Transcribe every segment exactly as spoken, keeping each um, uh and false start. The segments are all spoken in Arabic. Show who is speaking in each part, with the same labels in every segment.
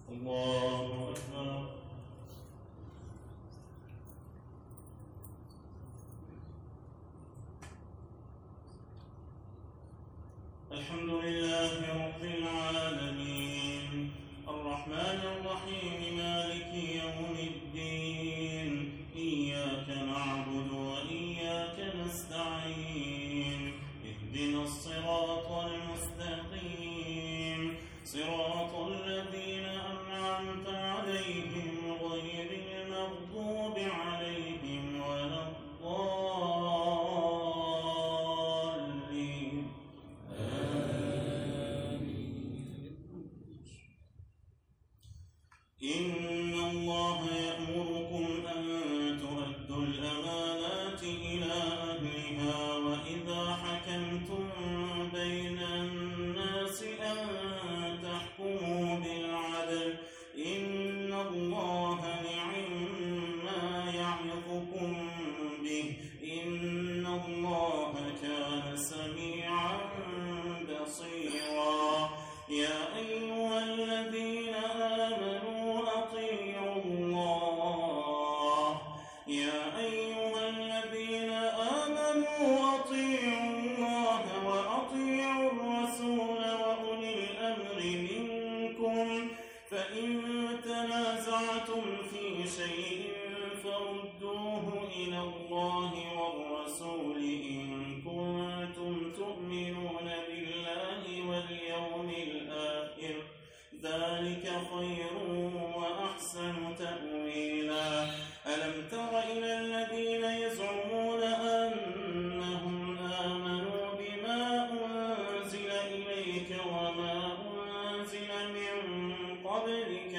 Speaker 1: الله أكبر. الحمد لله رب العالمين الرحمن الرحيم مالك يوم الدين إياك نعبد وإياك نستعين اهدنا الصراط المستقيم صراط الذين أنعمت عليهم غير المغضوب عليهم ولا الضالين آمين. إن الله يأمركم أن تؤدوا الأمانات إلى أهلها وإذا حكمتم بين الناس أن تحكموا بالعدل إن الله نعم ما يعظكم به إن الله كان سميعا بصيرا. يا أيها الذين آمنوا أطيعوا الله يا أيها الذين آمنوا أطيعوا الله وأطيعوا الرسول وأولي الأمر منكم فإن تنازعتم في شيء فردوه إلى الله والرسول إن كنتم تؤمنون بالله واليوم الآخر ذلك خير وأحسن تأويلا. ألم تر إلى الذين يزعمون أنهم آمنوا بما أنزل إليك وما أنزل من قبلك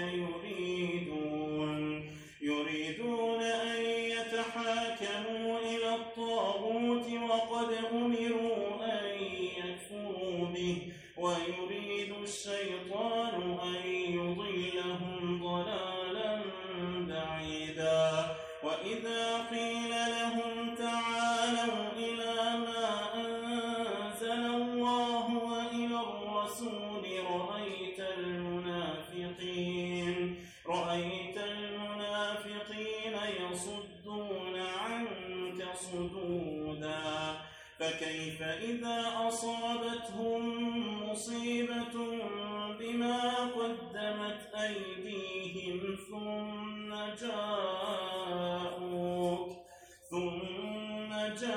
Speaker 1: يريدون يريدون أن يتحاكموا إلى الطاغوت وقد أمروا أن يكفروا به ويريد الشيطان أن يضلهم ضلالا بعيدا. وإذا قيل لهم تعالوا إلى ما أنزل الله وإلى الرسول رأيت المنافقين رأيت المنافقين يصدون عنك صدودا. فكيف إذا أصابتهم مصيبة بما قدمت أيديهم ثم جاءوك ثم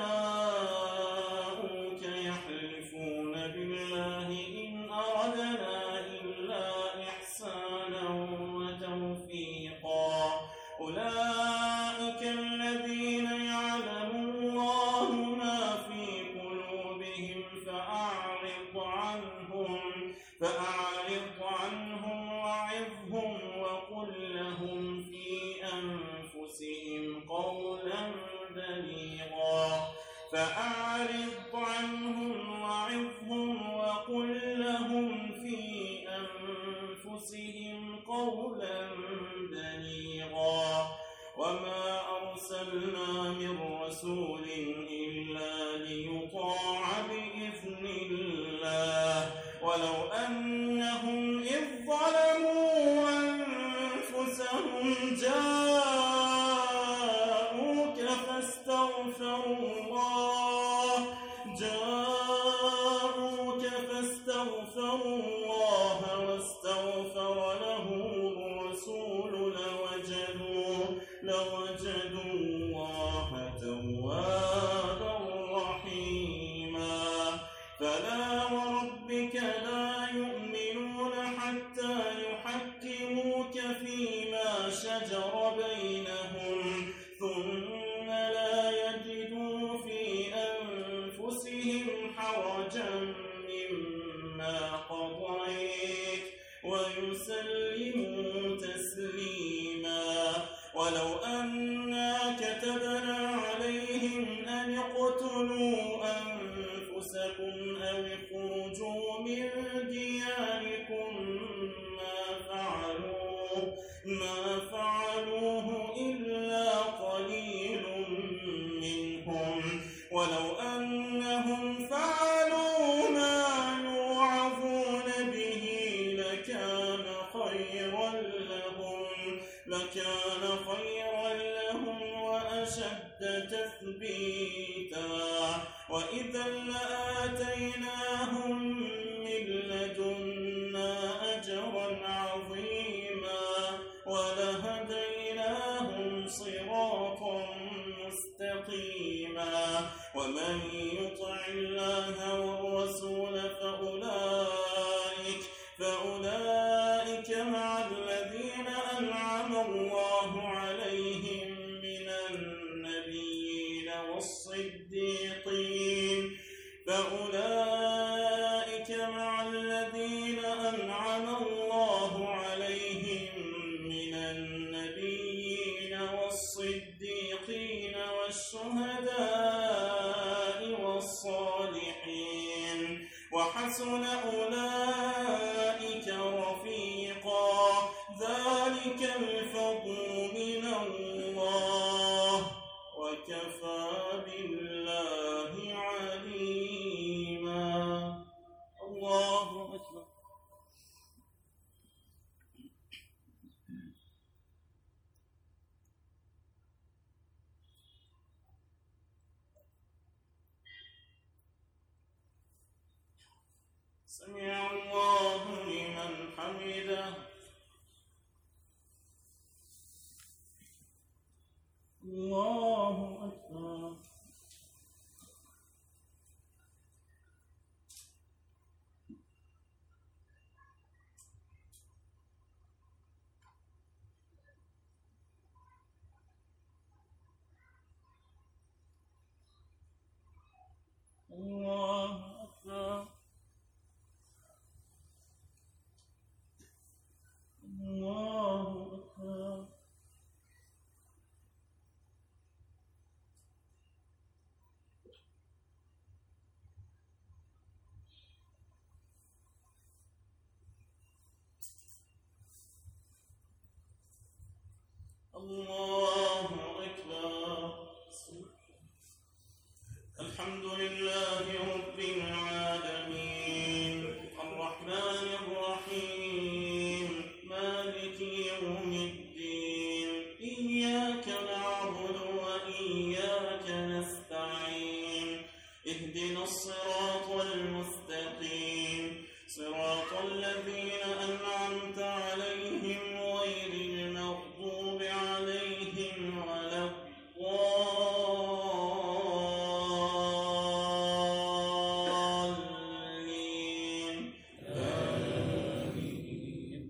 Speaker 1: جاءوك يحلفون بالله إن أردنا إلا إحسانا وتوفيقا أولئك الذين يعلم الله ما في قلوبهم فأعرض عنهم فأعرض عنهم وعظهم وقل لهم في أنفسهم قولا بليغا فأعرض عنهم وعظهم وقل لهم في أنفسهم قولا بليغا. وما أرسلنا من رسول إلا ليطاع بإذن الله ولو أنهم إذ ظلموا أنفسهم جاءوك فاستغفروا الله جاءوك فاستغفروا الله واستغفر لهم الرسول لوجدوا لوجدوا الله توابا رحيما. فلا وربك لا يؤمنون حتى يحكموك فيما شجر بينهم ثم لا يجدوا في أنفسهم حرجا مما قضيت ويسلموا تسليما. ولو أنا كتبنا عليهم أن اقتلوا أنفسكم أو اخرجوا من دياركم ما فعلوه ما فعلوه إلا قليل منهم ولو أنهم فعلوا ما يوعظون به لكان خيرا لكان خيرا لهم وأشد تثبيتا وإذا لآتيناهم من لدنا أجرا عظيما ولهديناهم صراطا مستقيما ومن يطع الله والرسول فأولئك فأولئك مع الذين أنعم الله عليهم من النبيين والصديقين فأولئك مع الذين أنعم الله عليهم من النبيين والصديقين والشهداء والصالحين وحسن أولئك رفيقا ذلك الفضل من الله وكفى بالله عليما. الله أكبر. سمع الله لمن حمده. الله أكبر. الله أكبر. الله أكبر. الله أكبر. الحمد لله رب العالمين الرحمن الرحيم مالك يوم الدين إياك نعبد وإياك نستعين اهدنا الصراط المستقيم صراط الذين أنعمت عليهم غير المغضوب عليهم ولا الضالين آمين.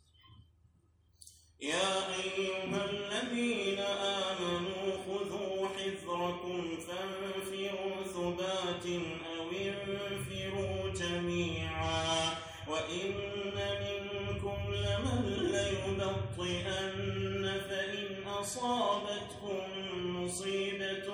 Speaker 1: يا أيها الذين آمنوا خذوا حذركم فانفروا ثبات أو انفروا جميعا وإن منكم لمن ليبطئن فإن أصابتكم مصيبة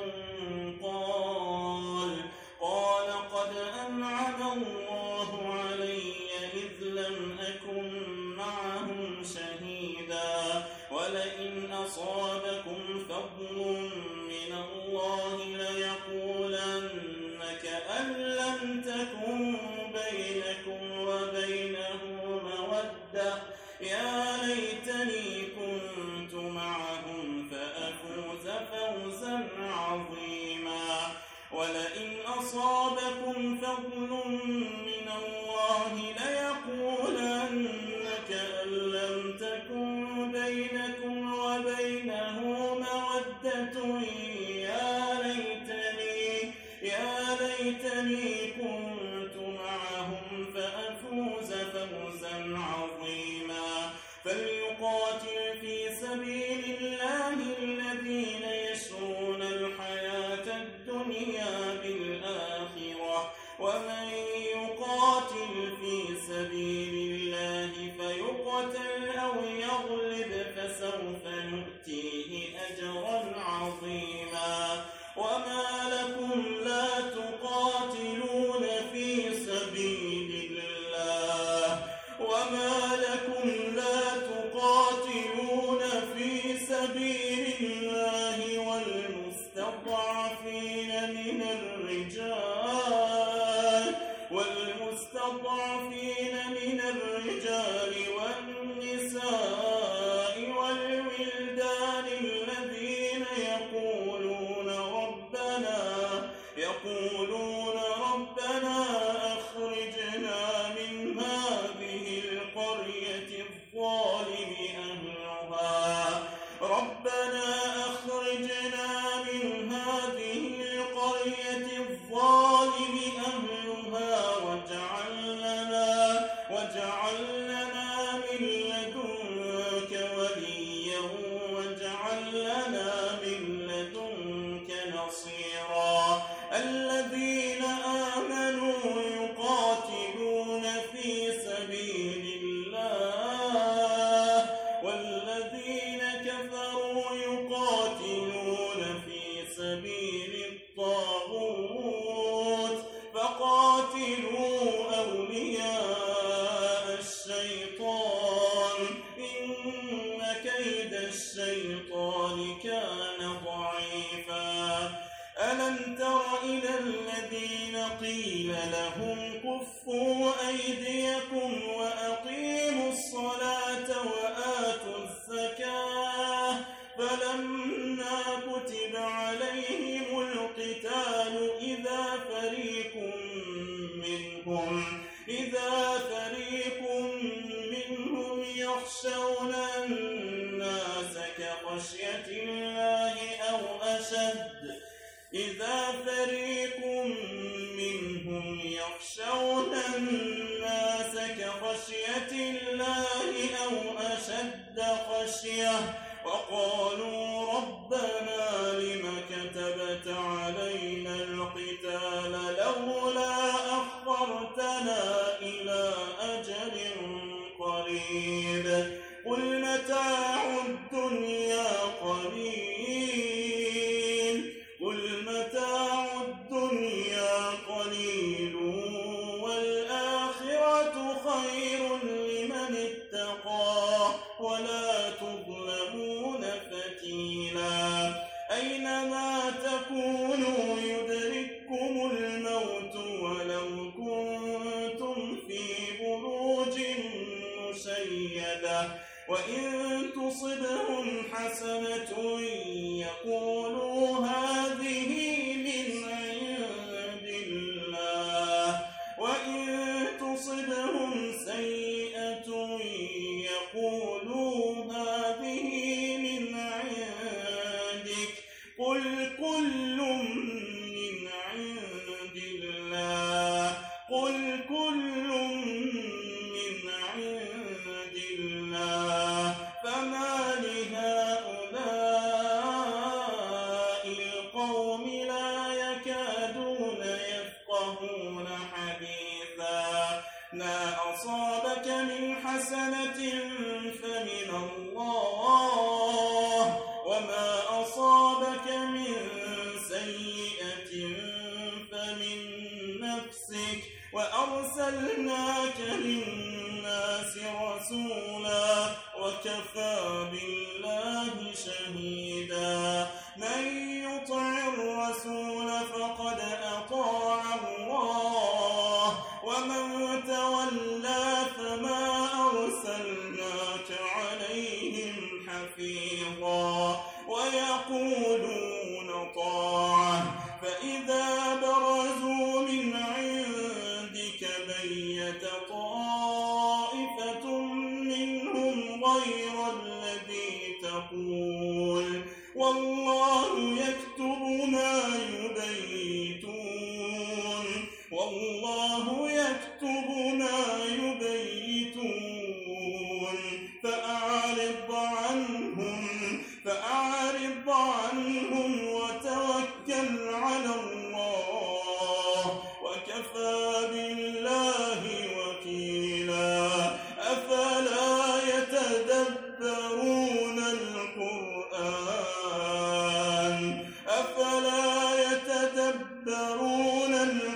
Speaker 1: قال قال قد أنعم الله علي إذ لم أكن معهم شهيدا ولئن أصابكم فضل من الله ليقولن كأن لم تكن بينكم وبينه مودة يا ليتني كنت معهم فأفوز فوزا عظيما ولئن أصابكم فضل من الله ليقولن كأن لم تكن بينكم وبينه مودة يا ليتني يا ليتني كنت معهم فأفوز فوزا عظيما فليقاتل في سبيل الله الذين يشرون الحياة الدنيا بالآخرة ومن يقاتل في سبيل الله فيقتل أو يغلب فسوف نؤتيه أجرا عظيما وما لكم لا تقاتلون في سبيل الله وما لكم لا تقاتلون في سبيل الله والمستضعفين من الرجال والمستضعفين من الرجال والنساء والولدان نبيكم وأقيموا الصلاة وآتوا الزكاة فلما كتب عليهم القتال إذا فريق منهم إذا فريق منهم يخشون الناس كخشية الله أو أشد إذا فريق منهم يخشون الناس كخشية الله أو أشد خشية وقالوا ربنا لم كتبت علينا القتال لولا أخرتنا إلى أجل قريب قل متاع الدنيا قليل قل متاع الدنيا قليل والآخرة خير لمن اتقى ولا تظلمون فتيلا أينما تكونوا يدرككم الموت ولو كنتم في بروج مشيدة وإن تصبهم حسنة يقولوا هذه من عند الله وإن تصبهم سيئة يقولوا هذه من عندك قل كل من عند الله قل كل من عند الله فما لهؤلاء القوم لا يكادون يفقهون حديثا ما أصابك من حسنة فمن الله وما أصابك من سيئة فمن نفسك وأرسلناك للناس رسولا وكفى بالله شهيدا من يطع الرسول فقد أطاع الله ومن تولى فما أرسلناك عليهم حفيظا ويقولون طاعة فإذا برزوا من عندك بيت طائفة منهم غير الذي تقول والله يكتب ما يبيتون والله يكتب ما يبيتون فأعرض عنهم فأعرض عنهم وتوكل على الله وكفى بالله وكيلا أفلا يتدبرون القرآن أفلا يتدبرون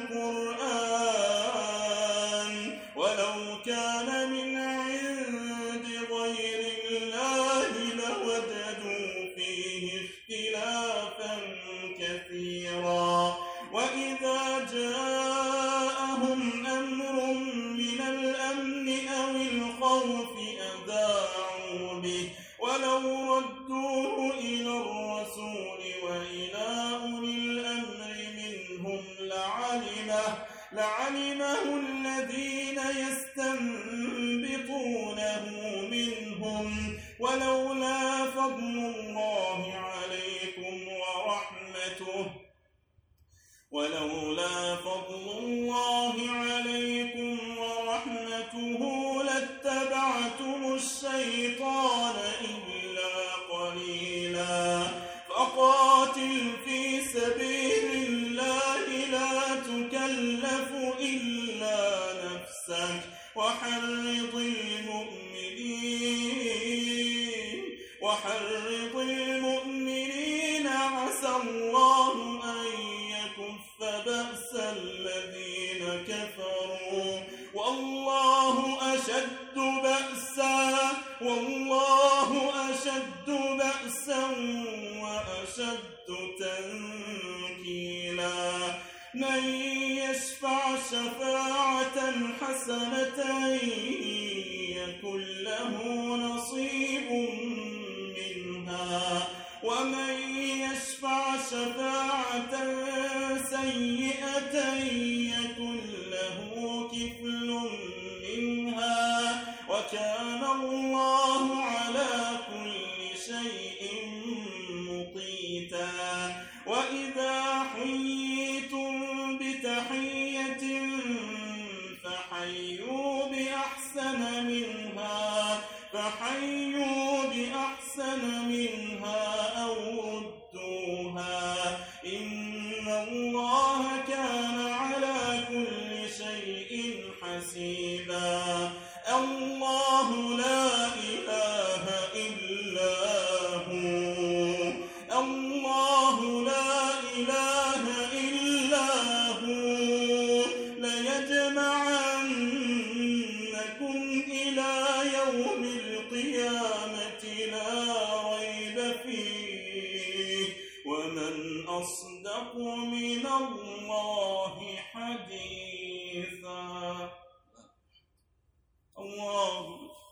Speaker 1: القرآن ولو كان من عند غير الله لوجدوا فيه اختلافا كثيرا وإذا جاءهم أمر من الأمن أو الخوف أذاعوا به ولو ردوه إلى الرسول وإلى أولي الأمر منهم لعلمه لعلمه الذين يستنبطونه منهم ولولا فضل الله عليكم ورحمته ولولا فضل الله عليكم ورحمته لاتبعتم الشيطان إلا قليلا فقاتل في سبيل الله لا تكلف إلا نفسك وحرض المؤمنين وحرض المؤمنين عسى الله أن يكف بأس الذين كفروا والله أشد بأسا والله أشد بأسا وأشد تنكيلا من يشفع شفاعة حسنة يكن له نصيب منها ومن يشفع شفاعة سيئة يكن له كفل منها وكان الله على كل شيء مقيتا. وإذا حييتم بتحية فحيوا بأحسن منها فحيوا بأحسن منها أو ردوها إن الله كان على كل شيء حسيبا. الله لا إله إلا هو الله لا إله إلا هو ليجمعنكم إلى يوم القيامة لا ريب فيه ومن أصدق من الله حديثا. الله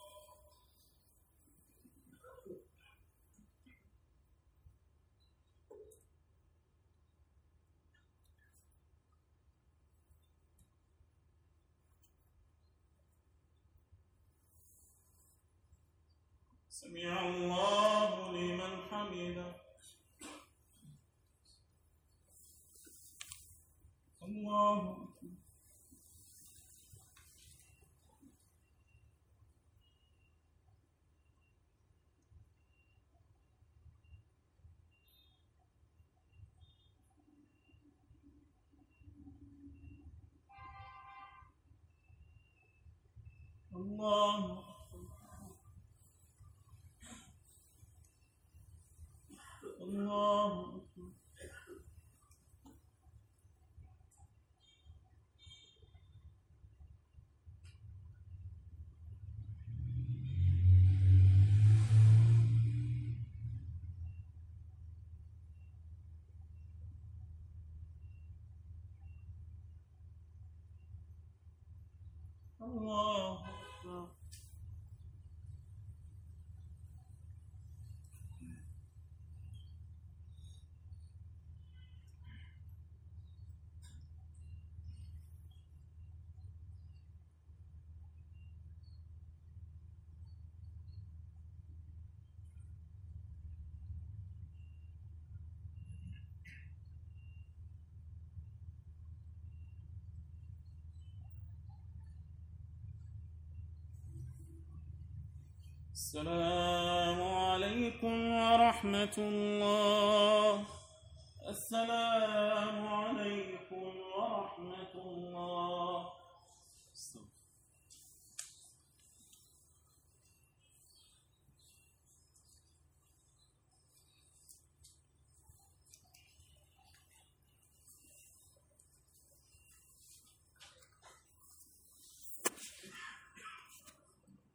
Speaker 1: سمع الله لمن حمده. الله الله الله الله أكبر. السلام عليكم ورحمة الله. السلام عليكم ورحمة الله.